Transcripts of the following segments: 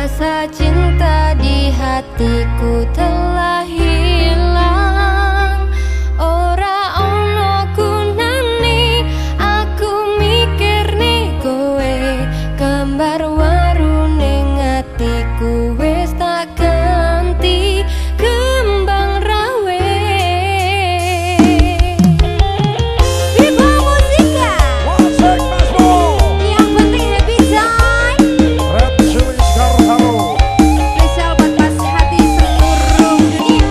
Rasa cinta di hatiku telah hilang. Ora ono gunane aku mikir nih kowe, gambar waru ning atiku wis tak ganti kembang rawe. Viva Musika, yang penting happy time. Spesial buat pas hati seluruh dunia.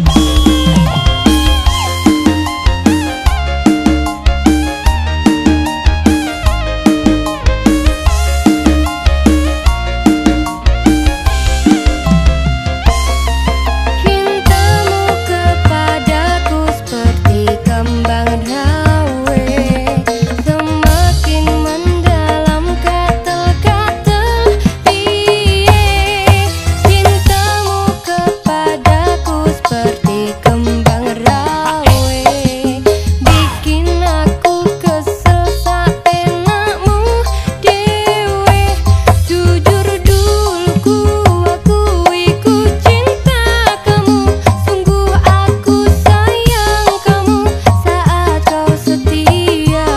Cintamu kepadaku seperti kembang rawe, semakin mendalam katel-katel piye. Cintamu kepadaku seperti kembang rawe, bikin aku kesel sak enakmu dewe. Jujur dulu aku iku cinta kamu, sungguh aku sayang kamu saat kau setia.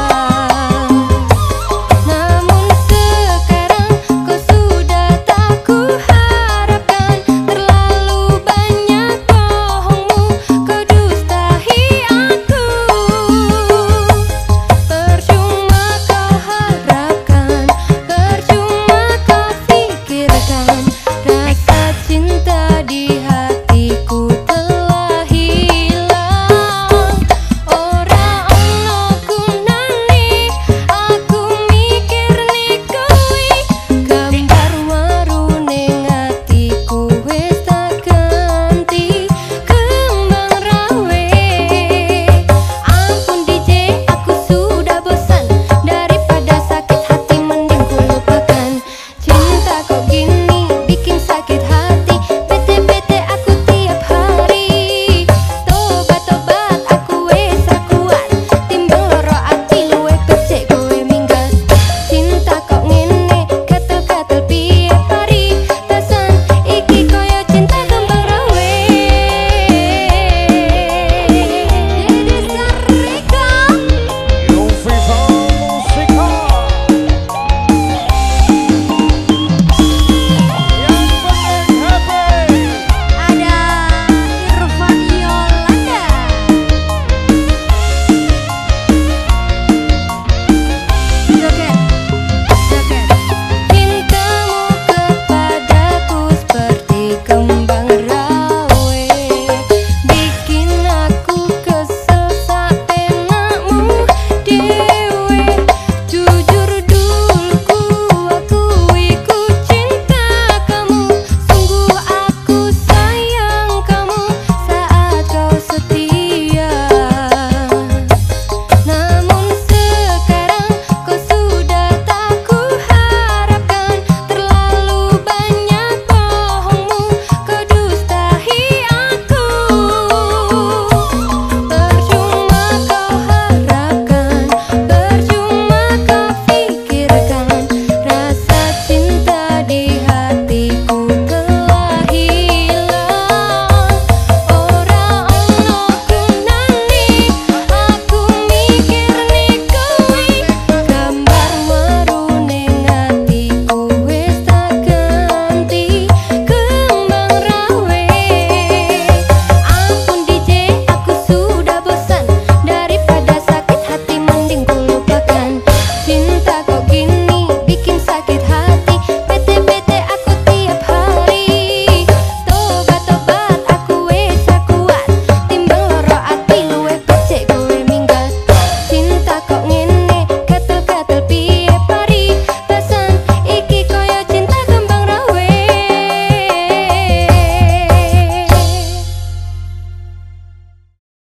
Namun sekarang kau sudah tak kuharapkan, terlalu banyak bohongmu, kau dustahi aku. Percuma kau harapkan, percuma kau pikirkan, rasa cinta di hatiku telah hilang. Ora ono gunane aku mikir nih kowe, gambar waru ning atiku wis tak ganti kembang rawe. Ampun DJ, aku sudah bosan, daripada sakit hati mending ku lupakan. Cinta kok gini